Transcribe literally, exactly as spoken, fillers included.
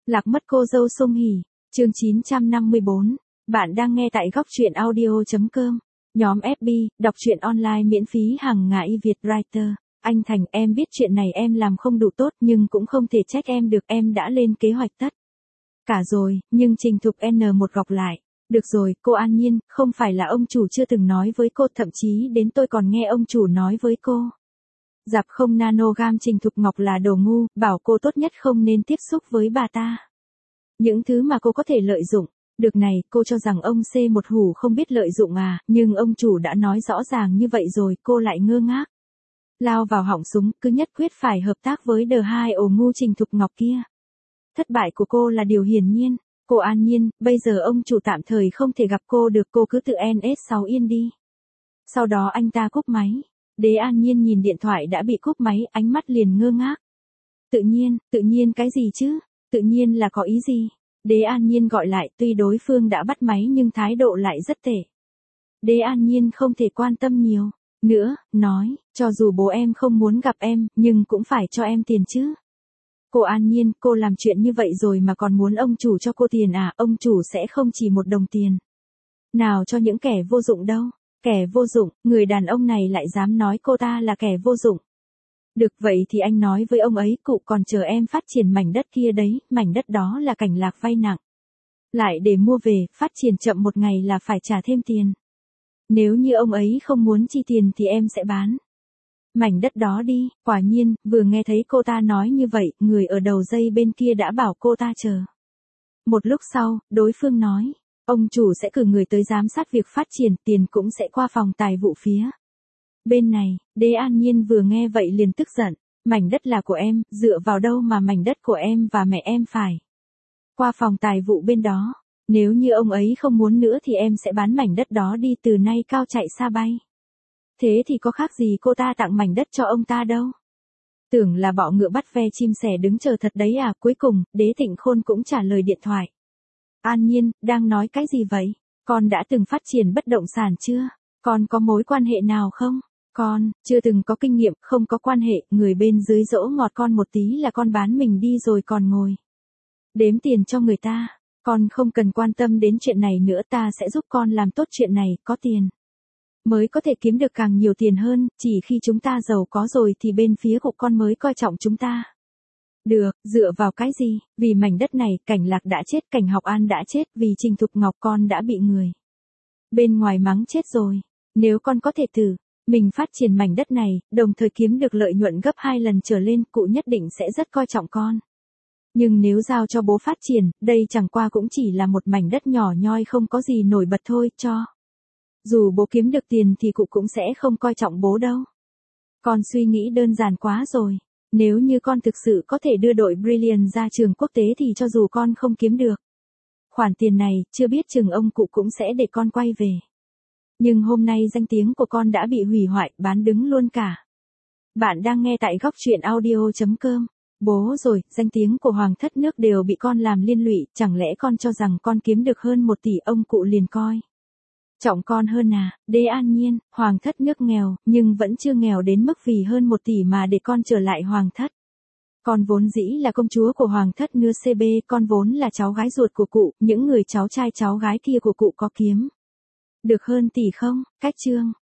Lạc mất cô dâu Song Hỷ, chương chín trăm năm mươi bốn. Bạn đang nghe tại góc truyện audio.com. Nhóm ép bê, đọc truyện online miễn phí hàng ngày Việt Writer. Anh Thành, em biết chuyện này em làm không đủ tốt nhưng cũng không thể trách em được, em đã lên kế hoạch tất cả rồi, nhưng Trình Thục en một gọc lại. Được rồi, cô An Nhiên, không phải là ông chủ chưa từng nói với cô, thậm chí đến tôi còn nghe ông chủ nói với cô. Dạp không nanogam Trình Thục Ngọc là đồ ngu, bảo cô tốt nhất không nên tiếp xúc với bà ta. Những thứ mà cô có thể lợi dụng. Được này, cô cho rằng ông C một hủ không biết lợi dụng à, nhưng ông chủ đã nói rõ ràng như vậy rồi, cô lại ngơ ngác. Lao vào họng súng, cứ nhất quyết phải hợp tác với đờ hai ổ ngu Trình Thục Ngọc kia. Thất bại của cô là điều hiển nhiên. Cô An Nhiên, bây giờ ông chủ tạm thời không thể gặp cô được, cô cứ tự en ét sáu yên đi. Sau đó anh ta cúp máy. Đế An Nhiên nhìn điện thoại đã bị cúp máy, ánh mắt liền ngơ ngác. Tự nhiên, tự nhiên cái gì chứ? Tự nhiên là có ý gì? Đế An Nhiên gọi lại, tuy đối phương đã bắt máy nhưng thái độ lại rất tệ. Đế An Nhiên không thể quan tâm nhiều nữa, nói, cho dù bố em không muốn gặp em, nhưng cũng phải cho em tiền chứ. Cô An Nhiên, cô làm chuyện như vậy rồi mà còn muốn ông chủ cho cô tiền à? Ông chủ sẽ không chỉ một đồng tiền nào cho những kẻ vô dụng đâu. Kẻ vô dụng, người đàn ông này lại dám nói cô ta là kẻ vô dụng. Được vậy thì anh nói với ông ấy, cụ còn chờ em phát triển mảnh đất kia đấy, mảnh đất đó là Cảnh Lạc vay nặng. Lại để mua về, phát triển chậm một ngày là phải trả thêm tiền. Nếu như ông ấy không muốn chi tiền thì em sẽ bán mảnh đất đó đi. Quả nhiên, vừa nghe thấy cô ta nói như vậy, người ở đầu dây bên kia đã bảo cô ta chờ. Một lúc sau, đối phương nói, ông chủ sẽ cử người tới giám sát việc phát triển, tiền cũng sẽ qua phòng tài vụ phía bên này. Đế An Nhiên vừa nghe vậy liền tức giận. Mảnh đất là của em, dựa vào đâu mà mảnh đất của em và mẹ em phải qua phòng tài vụ bên đó. Nếu như ông ấy không muốn nữa thì em sẽ bán mảnh đất đó đi, từ nay cao chạy xa bay. Thế thì có khác gì cô ta tặng mảnh đất cho ông ta đâu. Tưởng là bọ ngựa bắt ve chim sẻ đứng chờ thật đấy à. Cuối cùng, Đế Thịnh Khôn cũng trả lời điện thoại. An Nhiên, đang nói cái gì vậy? Con đã từng phát triển bất động sản chưa? Con có mối quan hệ nào không? Con, chưa từng có kinh nghiệm, không có quan hệ, người bên dưới dỗ ngọt con một tí là con bán mình đi rồi còn ngồi đếm tiền cho người ta. Con không cần quan tâm đến chuyện này nữa, ta sẽ giúp con làm tốt chuyện này, có tiền mới có thể kiếm được càng nhiều tiền hơn, chỉ khi chúng ta giàu có rồi thì bên phía của con mới coi trọng chúng ta. Được, dựa vào cái gì? Vì mảnh đất này, Cảnh Lạc đã chết, Cảnh Học An đã chết, vì Trình Thục Ngọc con đã bị người bên ngoài mắng chết rồi. Nếu con có thể thử mình phát triển mảnh đất này, đồng thời kiếm được lợi nhuận gấp hai lần trở lên, cụ nhất định sẽ rất coi trọng con. Nhưng nếu giao cho bố phát triển, đây chẳng qua cũng chỉ là một mảnh đất nhỏ nhoi không có gì nổi bật thôi, cho dù bố kiếm được tiền thì cụ cũng sẽ không coi trọng bố đâu. Con suy nghĩ đơn giản quá rồi. Nếu như con thực sự có thể đưa đội Brilliant ra trường quốc tế thì cho dù con không kiếm được khoản tiền này, chưa biết chừng ông cụ cũng sẽ để con quay về. Nhưng hôm nay danh tiếng của con đã bị hủy hoại, bán đứng luôn cả. Bạn đang nghe tại góc truyện audio.com. Bố rồi, danh tiếng của Hoàng thất nước đều bị con làm liên lụy, chẳng lẽ con cho rằng con kiếm được hơn một tỷ ông cụ liền coi trọng con hơn à? Đế An Nhiên, Hoàng thất nước nghèo, nhưng vẫn chưa nghèo đến mức vì hơn một tỷ mà để con trở lại Hoàng thất. Con vốn dĩ là công chúa của Hoàng thất nưa xê bê, con vốn là cháu gái ruột của cụ, những người cháu trai cháu gái kia của cụ có kiếm được hơn tỷ không? Cách chương